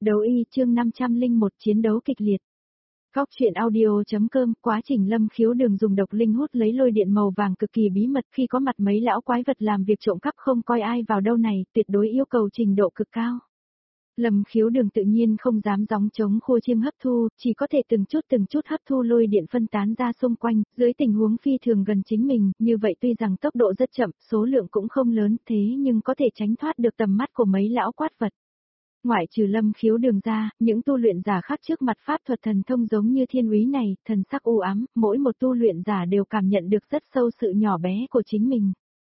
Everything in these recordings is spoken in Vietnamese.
Đấu y chương 501 chiến đấu kịch liệt. Góc truyện audio.com. Quá trình Lâm Khiếu Đường dùng độc linh hút lấy lôi điện màu vàng cực kỳ bí mật, khi có mặt mấy lão quái vật làm việc trộm cắp không coi ai vào đâu này, tuyệt đối yêu cầu trình độ cực cao. Lâm Khiếu Đường tự nhiên không dám gióng trống khua chiêng hấp thu, chỉ có thể từng chút hấp thu lôi điện phân tán ra xung quanh, dưới tình huống phi thường gần chính mình, như vậy tuy rằng tốc độ rất chậm, số lượng cũng không lớn, thế nhưng có thể tránh thoát được tầm mắt của mấy lão quái vật. Ngoại trừ Lâm Khiếu Đường ra, những tu luyện giả khác trước mặt pháp thuật thần thông giống như thiên úy này, thần sắc u ám, mỗi một tu luyện giả đều cảm nhận được rất sâu sự nhỏ bé của chính mình.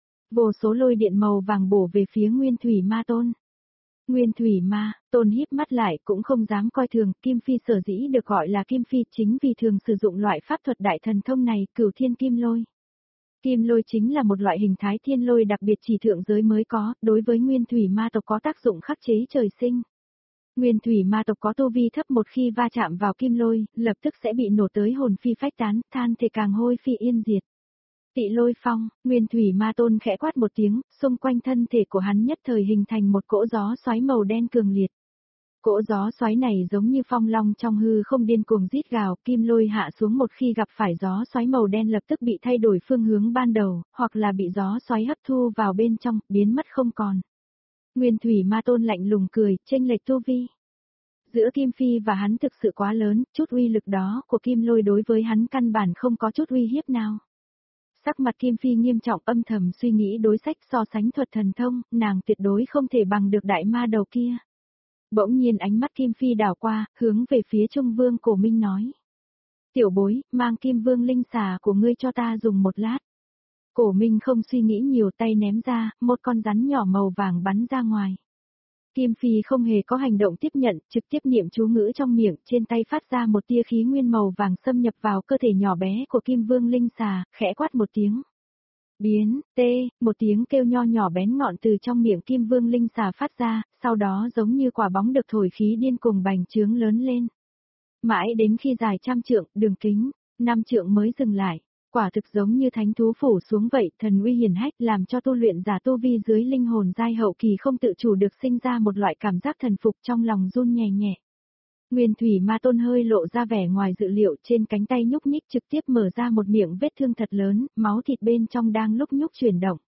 Vô số lôi điện màu vàng bổ về phía Nguyên Thủy Ma Tôn. Nguyên Thủy Ma Tôn híp mắt lại cũng không dám coi thường, Kim Phi sở dĩ được gọi là Kim Phi chính vì thường sử dụng loại pháp thuật đại thần thông này, Cửu Thiên Kim Lôi. Kim lôi chính là một loại hình thái thiên lôi đặc biệt chỉ thượng giới mới có, đối với nguyên thủy ma tộc có tác dụng khắc chế trời sinh. Nguyên thủy ma tộc có tu vi thấp, một khi va chạm vào kim lôi, lập tức sẽ bị nổ tới hồn phi phách tán, than thể càng hôi phi yên diệt. Tị lôi phong, Nguyên thủy ma tôn khẽ quát một tiếng, xung quanh thân thể của hắn nhất thời hình thành một cỗ gió xoáy màu đen cường liệt. Cỗ gió xoáy này giống như phong long trong hư không điên cuồng rít gào, kim lôi hạ xuống một khi gặp phải gió xoáy màu đen lập tức bị thay đổi phương hướng ban đầu, hoặc là bị gió xoáy hấp thu vào bên trong, biến mất không còn. Nguyên Thủy Ma Tôn lạnh lùng cười, chênh lệch tu vi giữa Kim Phi và hắn thực sự quá lớn, chút uy lực đó của kim lôi đối với hắn căn bản không có chút uy hiếp nào. Sắc mặt Kim Phi nghiêm trọng, âm thầm suy nghĩ đối sách so sánh thuật thần thông, nàng tuyệt đối không thể bằng được đại ma đầu kia. Bỗng nhiên ánh mắt Kim Phi đảo qua, hướng về phía Trung Vương Cổ Minh nói. Tiểu bối, mang Kim Vương linh xà của ngươi cho ta dùng một lát. Cổ Minh không suy nghĩ nhiều, tay ném ra, một con rắn nhỏ màu vàng bắn ra ngoài. Kim Phi không hề có hành động tiếp nhận, trực tiếp niệm chú ngữ trong miệng, trên tay phát ra một tia khí nguyên màu vàng xâm nhập vào cơ thể nhỏ bé của Kim Vương linh xà, khẽ quát một tiếng. Biến, một tiếng kêu nho nhỏ bén ngọn từ trong miệng Kim Vương linh xà phát ra, sau đó giống như quả bóng được thổi khí điên cuồng bành trướng lớn lên. Mãi đến khi dài 100 trượng, đường kính 5 trượng mới dừng lại, quả thực giống như thánh thú phủ xuống vậy, thần uy hiển hách làm cho tu luyện giả tu vi dưới linh hồn giai hậu kỳ không tự chủ được sinh ra một loại cảm giác thần phục, trong lòng run nhẹ nhẹ. Nguyên Thủy Ma Tôn hơi lộ ra vẻ ngoài dự liệu, trên cánh tay nhúc nhích trực tiếp mở ra một miệng vết thương thật lớn, máu thịt bên trong đang lúc nhúc chuyển động.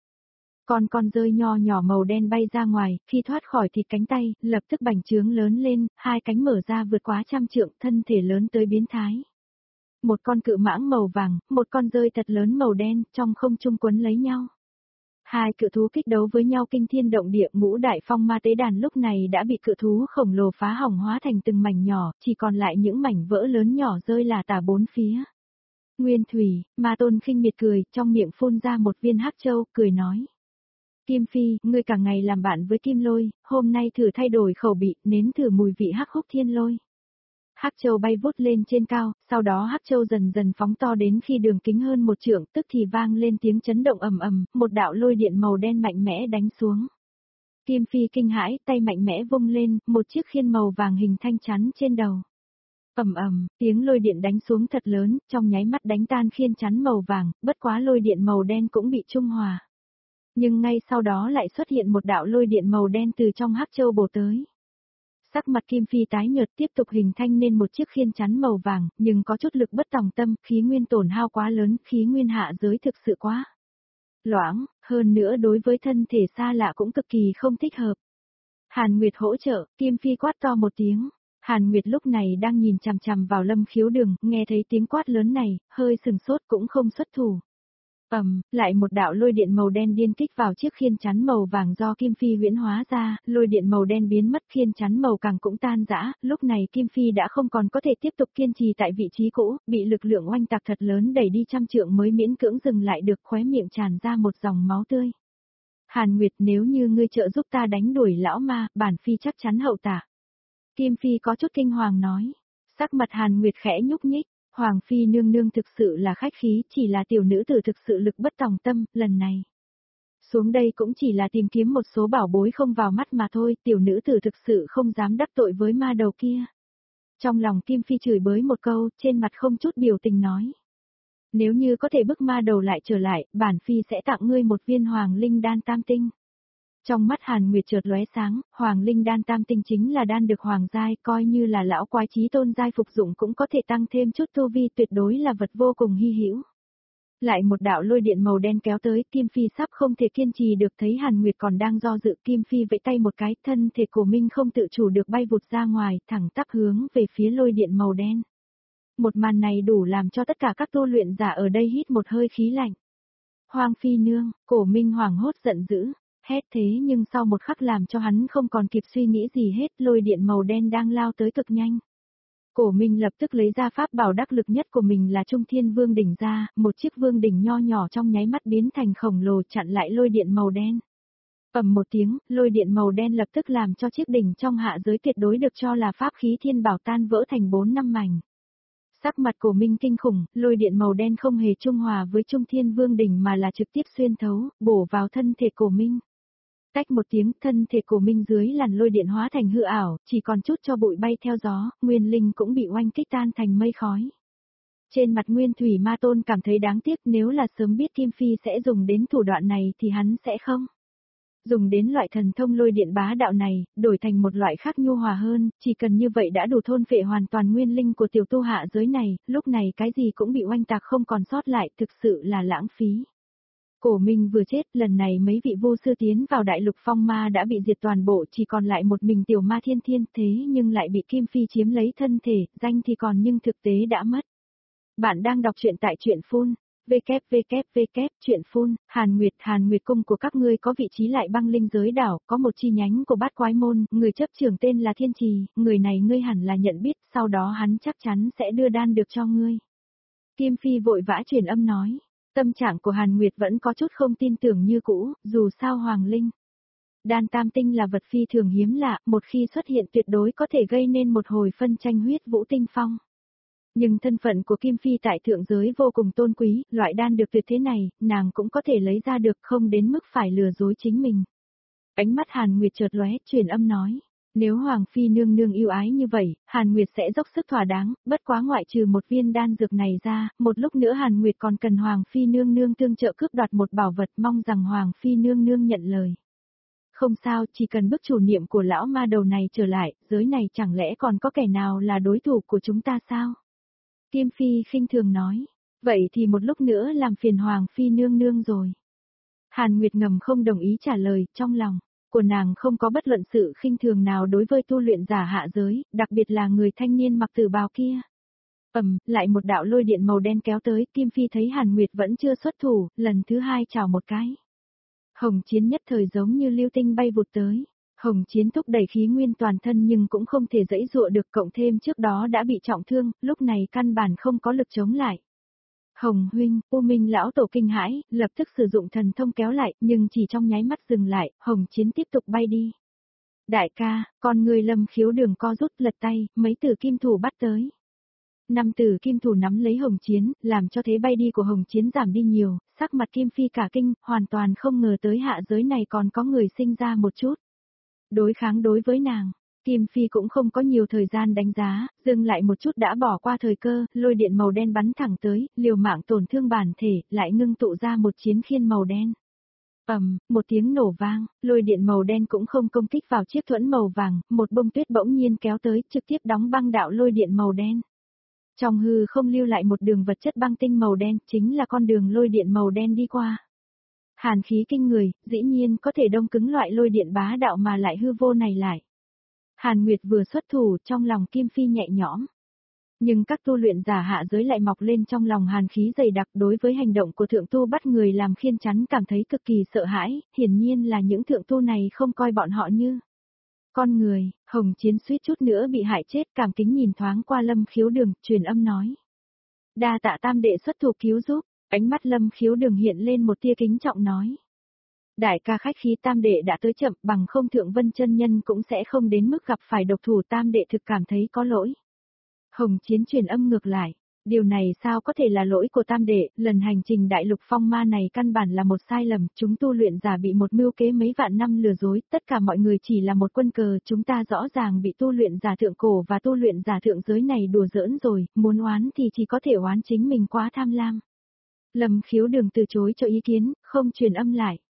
Con rơi nho nhỏ màu đen bay ra ngoài, khi thoát khỏi thịt cánh tay, lập tức bành trướng lớn lên, hai cánh mở ra vượt quá 100 trượng, thân thể lớn tới biến thái. Một con cự mãng màu vàng, một con rơi thật lớn màu đen, trong không trung quấn lấy nhau. Hai cự thú kích đấu với nhau kinh thiên động địa, ngũ đại phong ma tế đàn lúc này đã bị cự thú khổng lồ phá hỏng hóa thành từng mảnh nhỏ, chỉ còn lại những mảnh vỡ lớn nhỏ rơi lả tả bốn phía. Nguyên Thủy, Ma Tôn khinh miệt cười, trong miệng phun ra một viên hắc châu, cười nói. Kim Phi, ngươi cả ngày làm bạn với Kim Lôi, hôm nay thử thay đổi khẩu vị, nếm thử mùi vị hắc húc thiên lôi. Hắc châu bay vút lên trên cao, sau đó hắc châu dần dần phóng to đến khi đường kính hơn 1 trượng, tức thì vang lên tiếng chấn động ầm ầm, một đạo lôi điện màu đen mạnh mẽ đánh xuống. Kim Phi kinh hãi, tay mạnh mẽ vung lên, một chiếc khiên màu vàng hình thanh chắn trên đầu. Ầm ầm, tiếng lôi điện đánh xuống thật lớn, trong nháy mắt đánh tan khiên chắn màu vàng, bất quá lôi điện màu đen cũng bị trung hòa. Nhưng ngay sau đó lại xuất hiện một đạo lôi điện màu đen từ trong hắc châu bổ tới. Sắc mặt Kim Phi tái nhợt, tiếp tục hình thành nên một chiếc khiên chắn màu vàng, nhưng có chút lực bất tòng tâm, khí nguyên tổn hao quá lớn, khí nguyên hạ giới thực sự quá loãng, hơn nữa đối với thân thể xa lạ cũng cực kỳ không thích hợp. Hàn Nguyệt hỗ trợ, Kim Phi quát to một tiếng. Hàn Nguyệt lúc này đang nhìn chằm chằm vào Lâm Khiếu Đường, nghe thấy tiếng quát lớn này, hơi sừng sốt cũng không xuất thủ. Lại một đạo lôi điện màu đen điên kích vào chiếc khiên chắn màu vàng do Kim Phi huyễn hóa ra, lôi điện màu đen biến mất, khiên chắn màu càng cũng tan rã, lúc này Kim Phi đã không còn có thể tiếp tục kiên trì tại vị trí cũ, bị lực lượng oanh tạc thật lớn đẩy đi 100 trượng mới miễn cưỡng dừng lại được, khóe miệng tràn ra một dòng máu tươi. Hàn Nguyệt, nếu như ngươi trợ giúp ta đánh đuổi lão ma, bản Phi chắc chắn hậu tạ. Kim Phi có chút kinh hoàng nói, sắc mặt Hàn Nguyệt khẽ nhúc nhích. Hoàng Phi nương nương thực sự là khách khí, chỉ là tiểu nữ tử thực sự lực bất tòng tâm, lần này. Xuống đây cũng chỉ là tìm kiếm một số bảo bối không vào mắt mà thôi, tiểu nữ tử thực sự không dám đắc tội với ma đầu kia. Trong lòng Kim Phi chửi bới một câu, trên mặt không chút biểu tình nói. Nếu như có thể bức ma đầu lại trở lại, bản Phi sẽ tặng ngươi một viên hoàng linh đan tam tinh. Trong mắt Hàn Nguyệt chợt lóe sáng, Hoàng Linh đan tam tinh chính là đan được hoàng giai, coi như là lão quái chí tôn giai phục dụng cũng có thể tăng thêm chút tu vi, tuyệt đối là vật vô cùng hy hữu. Lại một đạo lôi điện màu đen kéo tới, Kim Phi sắp không thể kiên trì được, thấy Hàn Nguyệt còn đang do dự, Kim Phi vẫy tay một cái, thân thể Cổ Minh không tự chủ được bay vụt ra ngoài, thẳng tắp hướng về phía lôi điện màu đen. Một màn này đủ làm cho tất cả các tu luyện giả ở đây hít một hơi khí lạnh. Hoàng Phi nương, Cổ Minh hoảng hốt giận dữ, hét thế nhưng sau một khắc làm cho hắn không còn kịp suy nghĩ gì hết, lôi điện màu đen đang lao tới cực nhanh. Cổ Minh lập tức lấy ra pháp bảo đắc lực nhất của mình là Trung Thiên Vương đỉnh ra, một chiếc vương đỉnh nho nhỏ trong nháy mắt biến thành khổng lồ chặn lại lôi điện màu đen. Ầm một tiếng, lôi điện màu đen lập tức làm cho chiếc đỉnh trong hạ giới tuyệt đối được cho là pháp khí thiên bảo tan vỡ thành 4-5 mảnh. Sắc mặt Cổ Minh kinh khủng, lôi điện màu đen không hề trung hòa với Trung Thiên Vương đỉnh mà là trực tiếp xuyên thấu, bổ vào thân thể Cổ Minh. Tách một tiếng, thân thể Cổ Minh dưới làn lôi điện hóa thành hư ảo, chỉ còn chút cho bụi bay theo gió, nguyên linh cũng bị oanh kích tan thành mây khói. Trên mặt Nguyên Thủy Ma Tôn cảm thấy đáng tiếc, nếu là sớm biết Kim Phi sẽ dùng đến thủ đoạn này thì hắn sẽ không dùng đến loại thần thông lôi điện bá đạo này, đổi thành một loại khác nhu hòa hơn, chỉ cần như vậy đã đủ thôn phệ hoàn toàn nguyên linh của tiểu tu hạ giới này, lúc này cái gì cũng bị oanh tạc không còn sót lại, thực sự là lãng phí. Cổ Minh vừa chết, lần này mấy vị vô sư tiến vào đại lục phong ma đã bị diệt toàn bộ, chỉ còn lại một mình tiểu ma thiên thiên, thế nhưng lại bị Kim Phi chiếm lấy thân thể, danh thì còn nhưng thực tế đã mất. Bạn đang đọc truyện tại truyện phun, truyện phun, Hàn Nguyệt cung của các ngươi có vị trí lại băng linh giới đảo, có một chi nhánh của bát quái môn, người chấp trưởng tên là Thiên Trì, người này ngươi hẳn là nhận biết, sau đó hắn chắc chắn sẽ đưa đan được cho ngươi. Kim Phi vội vã truyền âm nói. Tâm trạng của Hàn Nguyệt vẫn có chút không tin tưởng như cũ, dù sao Hoàng Linh đan tam tinh là vật phi thường hiếm lạ, một khi xuất hiện tuyệt đối có thể gây nên một hồi phân tranh huyết vũ tinh phong. Nhưng thân phận của Kim Phi tại thượng giới vô cùng tôn quý, loại đan được tuyệt thế này, nàng cũng có thể lấy ra được, không đến mức phải lừa dối chính mình. Ánh mắt Hàn Nguyệt chợt lóe, truyền âm nói. Nếu Hoàng Phi nương nương yêu ái như vậy, Hàn Nguyệt sẽ dốc sức thỏa đáng, bất quá ngoại trừ một viên đan dược này ra, một lúc nữa Hàn Nguyệt còn cần Hoàng Phi nương nương tương trợ cướp đoạt một bảo vật, mong rằng Hoàng Phi nương nương nhận lời. Không sao, chỉ cần bức chủ niệm của lão ma đầu này trở lại, giới này chẳng lẽ còn có kẻ nào là đối thủ của chúng ta sao? Kim Phi khinh thường nói, vậy thì một lúc nữa làm phiền Hoàng Phi nương nương rồi. Hàn Nguyệt ngầm không đồng ý trả lời, trong lòng của nàng không có bất luận sự khinh thường nào đối với tu luyện giả hạ giới, đặc biệt là người thanh niên mặc tử bào kia. Lại một đạo lôi điện màu đen kéo tới, Kim Phi thấy Hàn Nguyệt vẫn chưa xuất thủ, lần thứ hai chào một cái. Hồng Chiến nhất thời giống như lưu tinh bay vụt tới. Hồng Chiến thúc đẩy khí nguyên toàn thân nhưng cũng không thể dãy dụa được, cộng thêm trước đó đã bị trọng thương, lúc này căn bản không có lực chống lại. Hồng huynh, U Minh lão tổ kinh hãi, lập tức sử dụng thần thông kéo lại, nhưng chỉ trong nháy mắt dừng lại, Hồng Chiến tiếp tục bay đi. Đại ca, con người Lâm Khiếu đường co rút lật tay, mấy tử kim thủ bắt tới. 5 tử kim thủ nắm lấy Hồng Chiến, làm cho thế bay đi của Hồng Chiến giảm đi nhiều, sắc mặt Kim Phi cả kinh, hoàn toàn không ngờ tới hạ giới này còn có người sinh ra một chút đối kháng đối với nàng. Kim Phi cũng không có nhiều thời gian đánh giá, dừng lại một chút đã bỏ qua thời cơ, lôi điện màu đen bắn thẳng tới, liều mạng tổn thương bản thể, lại ngưng tụ ra một chiến khiên màu đen. Một tiếng nổ vang, lôi điện màu đen cũng không công kích vào chiếc thuẫn màu vàng, một bông tuyết bỗng nhiên kéo tới, trực tiếp đóng băng đạo lôi điện màu đen. Trong hư không lưu lại một đường vật chất băng tinh màu đen, chính là con đường lôi điện màu đen đi qua. Hàn khí kinh người, dĩ nhiên có thể đông cứng loại lôi điện bá đạo mà lại hư vô này lại. Hàn Nguyệt vừa xuất thủ, trong lòng Kim Phi nhẹ nhõm. Nhưng các tu luyện giả hạ giới lại mọc lên trong lòng hàn khí dày đặc, đối với hành động của thượng tu bắt người làm khiên chắn cảm thấy cực kỳ sợ hãi, hiển nhiên là những thượng tu này không coi bọn họ như con người. Hồng Chiến suýt chút nữa bị hại chết, cảm kính nhìn thoáng qua Lâm Khiếu đường, truyền âm nói. Đa tạ tam đệ xuất thủ cứu giúp. Ánh mắt Lâm Khiếu đường hiện lên một tia kính trọng nói. Đại ca khách khí, tam đệ đã tới chậm, bằng không Thượng Vân chân nhân cũng sẽ không đến mức gặp phải độc thủ, tam đệ thực cảm thấy có lỗi. Hồng Chiến truyền âm ngược lại. Điều này sao có thể là lỗi của tam đệ, lần hành trình đại lục phong ma này căn bản là một sai lầm, chúng tu luyện giả bị một mưu kế mấy vạn năm lừa dối, tất cả mọi người chỉ là một quân cờ, chúng ta rõ ràng bị tu luyện giả thượng cổ và tu luyện giả thượng giới này đùa giỡn rồi, muốn oán thì chỉ có thể oán chính mình quá tham lam. Lâm Khiếu đường từ chối cho ý kiến, không truyền âm lại.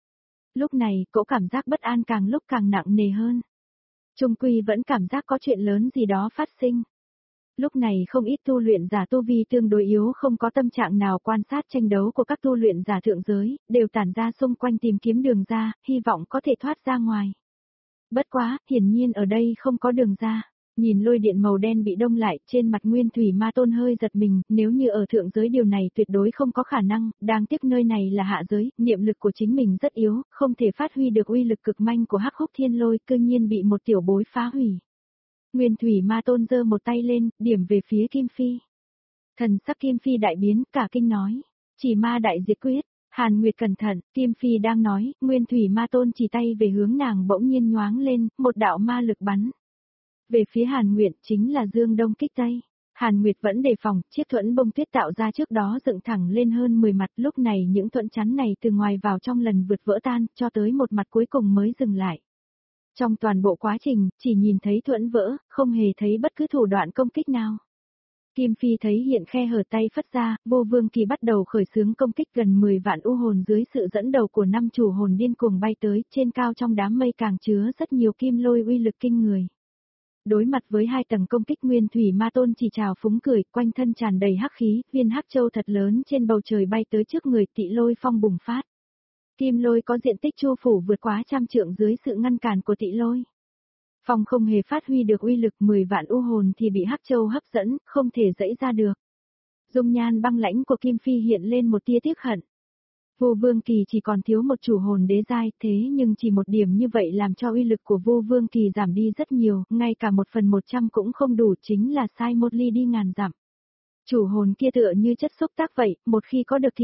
Lúc này, cỗ cảm giác bất an càng lúc càng nặng nề hơn. Trung quy vẫn cảm giác có chuyện lớn gì đó phát sinh. Lúc này không ít tu luyện giả tu vi tương đối yếu không có tâm trạng nào quan sát tranh đấu của các tu luyện giả thượng giới, đều tản ra xung quanh tìm kiếm đường ra, hy vọng có thể thoát ra ngoài. Bất quá, hiển nhiên ở đây không có đường ra. Nhìn lôi điện màu đen bị đông lại, trên mặt Nguyên Thủy Ma Tôn hơi giật mình, nếu như ở thượng giới điều này tuyệt đối không có khả năng, đáng tiếc nơi này là hạ giới, niệm lực của chính mình rất yếu, không thể phát huy được uy lực cực manh của Hắc Húc Thiên Lôi, cư nhiên bị một tiểu bối phá hủy. Nguyên Thủy Ma Tôn giơ một tay lên, điểm về phía Kim Phi. Thần sắc Kim Phi đại biến, cả kinh nói, chỉ ma đại diệt quyết. Hàn Nguyệt cẩn thận, Kim Phi đang nói, Nguyên Thủy Ma Tôn chỉ tay về hướng nàng bỗng nhiên nhoáng lên, một đạo ma lực bắn. Về phía Hàn Nguyệt chính là Dương Đông kích Tây. Hàn Nguyệt vẫn đề phòng, chiếc thuẫn bông tuyết tạo ra trước đó dựng thẳng lên hơn 10 mặt, lúc này những thuẫn chắn này từ ngoài vào trong lần vượt vỡ tan, cho tới một mặt cuối cùng mới dừng lại. Trong toàn bộ quá trình, chỉ nhìn thấy thuẫn vỡ, không hề thấy bất cứ thủ đoạn công kích nào. Kim Phi thấy hiện khe hở tay phất ra, Vô Vương Kỳ bắt đầu khởi xướng công kích gần 10 vạn u hồn dưới sự dẫn đầu của 5 chủ hồn điên cuồng bay tới, trên cao trong đám mây càng chứa rất nhiều kim lôi uy lực kinh người. Đối mặt với 2 tầng công kích Nguyên Thủy Ma Tôn chỉ trào phúng cười, quanh thân tràn đầy hắc khí, viên hắc châu thật lớn trên bầu trời bay tới trước người, Tị Lôi Phong bùng phát. Kim lôi có diện tích chu phủ vượt quá 100 trượng dưới sự ngăn cản của Tị Lôi. Phong không hề phát huy được uy lực 10 vạn u hồn thì bị hắc châu hấp dẫn, không thể dẫy ra được. Dung nhan băng lãnh của Kim Phi hiện lên một tia tiếc hận. Vô Vương Kỳ chỉ còn thiếu một chủ hồn đế giai, thế nhưng chỉ một điểm như vậy làm cho uy lực của Vô Vương Kỳ giảm đi rất nhiều, ngay cả 1/100 cũng không đủ, chính là sai một ly đi ngàn dặm. Chủ hồn kia tựa như chất xúc tác vậy, một khi có được thì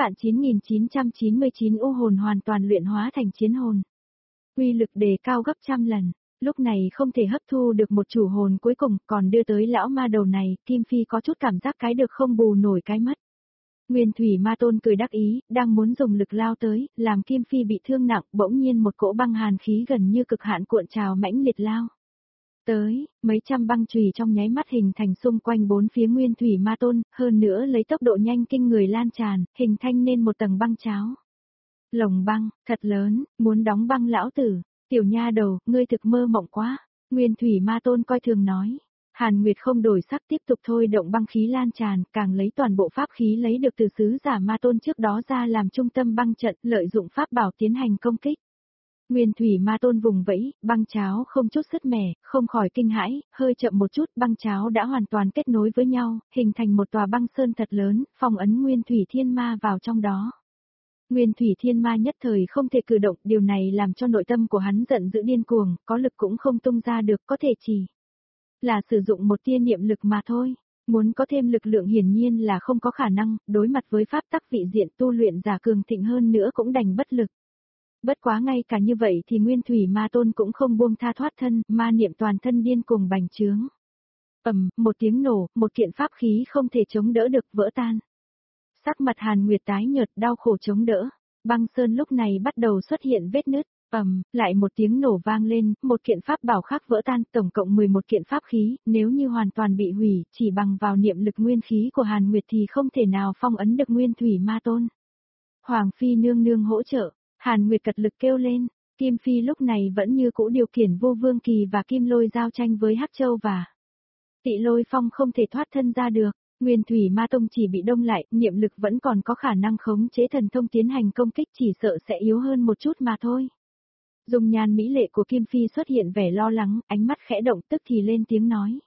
9.9999 u hồn hoàn toàn luyện hóa thành chiến hồn. Uy lực đề cao gấp trăm lần, lúc này không thể hấp thu được một chủ hồn cuối cùng, còn đưa tới lão ma đầu này, Kim Phi có chút cảm giác cái được không bù nổi cái mất. Nguyên Thủy Ma Tôn cười đắc ý, đang muốn dùng lực lao tới, làm Kim Phi bị thương nặng, bỗng nhiên một cỗ băng hàn khí gần như cực hạn cuộn trào mãnh liệt lao. Tới, mấy trăm băng chùy trong nháy mắt hình thành xung quanh 4 phía Nguyên Thủy Ma Tôn, hơn nữa lấy tốc độ nhanh kinh người lan tràn, hình thành nên một tầng băng cháo. Lồng băng, thật lớn, muốn đóng băng lão tử, tiểu nha đầu, ngươi thực mơ mộng quá, Nguyên Thủy Ma Tôn coi thường nói. Hàn Nguyệt không đổi sắc tiếp tục thôi động băng khí lan tràn, càng lấy toàn bộ pháp khí lấy được từ sứ giả Ma Tôn trước đó ra làm trung tâm băng trận, lợi dụng pháp bảo tiến hành công kích. Nguyên Thủy Ma Tôn vùng vẫy, băng cháo không chút sứt mẻ, không khỏi kinh hãi, hơi chậm một chút, băng cháo đã hoàn toàn kết nối với nhau, hình thành một tòa băng sơn thật lớn, phong ấn Nguyên Thủy Thiên Ma vào trong đó. Nguyên Thủy Thiên Ma nhất thời không thể cử động, điều này làm cho nội tâm của hắn giận dữ điên cuồng, có lực cũng không tung ra được, có thể chỉ là sử dụng một tia niệm lực mà thôi. Muốn có thêm lực lượng hiển nhiên là không có khả năng, đối mặt với pháp tắc vị diện tu luyện giả cường thịnh hơn nữa cũng đành bất lực. Bất quá ngay cả như vậy thì Nguyên Thủy Ma Tôn cũng không buông tha thoát thân, ma niệm toàn thân điên cuồng bành trướng. Một tiếng nổ, một kiện pháp khí không thể chống đỡ được vỡ tan. Sắc mặt Hàn Nguyệt tái nhợt đau khổ chống đỡ, băng sơn lúc này bắt đầu xuất hiện vết nứt. Lại một tiếng nổ vang lên, một kiện pháp bảo khác vỡ tan, tổng cộng 11 kiện pháp khí, nếu như hoàn toàn bị hủy, chỉ bằng vào niệm lực nguyên khí của Hàn Nguyệt thì không thể nào phong ấn được Nguyên Thủy Ma Tôn. Hoàng Phi nương nương hỗ trợ, Hàn Nguyệt cật lực kêu lên, Kim Phi lúc này vẫn như cũ điều khiển Vô Vương Kỳ và Kim Lôi giao tranh với Hắc Châu và Tị Lôi Phong không thể thoát thân ra được. Nguyên Thủy Ma Tông chỉ bị đông lại, niệm lực vẫn còn có khả năng khống chế thần thông tiến hành công kích, chỉ sợ sẽ yếu hơn một chút mà thôi. Dung nhan mỹ lệ của Kim Phi xuất hiện vẻ lo lắng, ánh mắt khẽ động tức thì lên tiếng nói.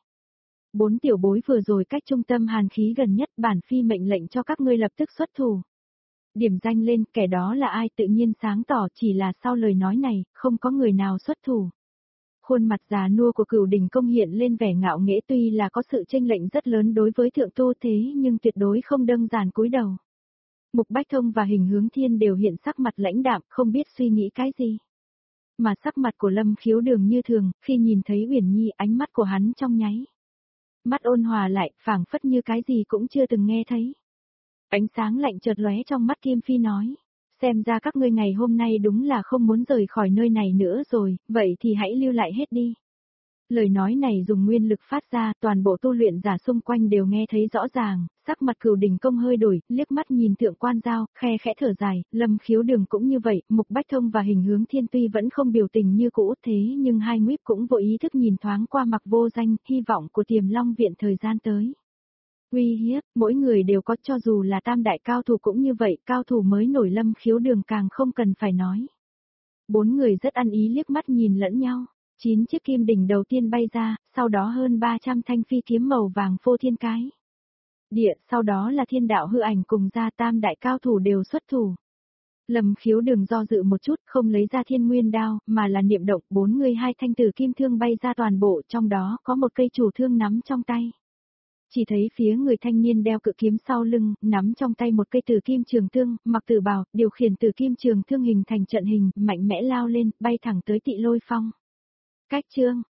4 tiểu bối vừa rồi cách trung tâm hàn khí gần nhất, bản Phi mệnh lệnh cho các ngươi lập tức xuất thủ. Điểm danh lên, kẻ đó là ai tự nhiên sáng tỏ, chỉ là sau lời nói này, không có người nào xuất thủ. Khuôn mặt già nua của Cửu Đỉnh Công hiện lên vẻ ngạo nghễ, tuy là có sự chênh lệch rất lớn đối với thượng tu thế nhưng tuyệt đối không đơn giản cúi đầu. Mục Bách Thông và Hình Hướng Thiên đều hiện sắc mặt lãnh đạm, không biết suy nghĩ cái gì. Mà sắc mặt của Lâm Khiếu Đường như thường, khi nhìn thấy Uyển Nhi ánh mắt của hắn trong nháy mắt ôn hòa lại, phảng phất như cái gì cũng chưa từng nghe thấy. Ánh sáng lạnh chợt lóe trong mắt Kim Phi nói, xem ra các ngươi ngày hôm nay đúng là không muốn rời khỏi nơi này nữa rồi, vậy thì hãy lưu lại hết đi. Lời nói này dùng nguyên lực phát ra, toàn bộ tu luyện giả xung quanh đều nghe thấy rõ ràng, sắc mặt Cửu Đỉnh Công hơi đổi, liếc mắt nhìn Thượng Quan Giao, khe khẽ thở dài, Lâm Khiếu Đường cũng như vậy, Mục Bách Thông và Hình Hướng Thiên tuy vẫn không biểu tình như cũ thế nhưng hai nguýp cũng vô ý thức nhìn thoáng qua Mặc Vô Danh, hy vọng của Tiềm Long viện thời gian tới. Uy hiếp, mỗi người đều có, cho dù là tam đại cao thủ cũng như vậy, cao thủ mới nổi Lâm Khiếu Đường càng không cần phải nói. Bốn người rất ăn ý liếc mắt nhìn lẫn nhau. 9 chiếc kim đỉnh đầu tiên bay ra, sau đó hơn 300 thanh phi kiếm màu vàng phô thiên cái. Địa, sau đó là thiên đạo hư ảnh cùng gia tam đại cao thủ đều xuất thủ. Lâm Khiếu Đường do dự một chút, không lấy ra thiên nguyên đao, mà là niệm động 42 thanh tử kim thương bay ra toàn bộ, trong đó có một cây chủ thương nắm trong tay. Chỉ thấy phía người thanh niên đeo cự kiếm sau lưng, nắm trong tay một cây tử kim trường thương, mặc tử bào, điều khiển tử kim trường thương hình thành trận hình, mạnh mẽ lao lên, bay thẳng tới Tị Lôi Phong. Cách chương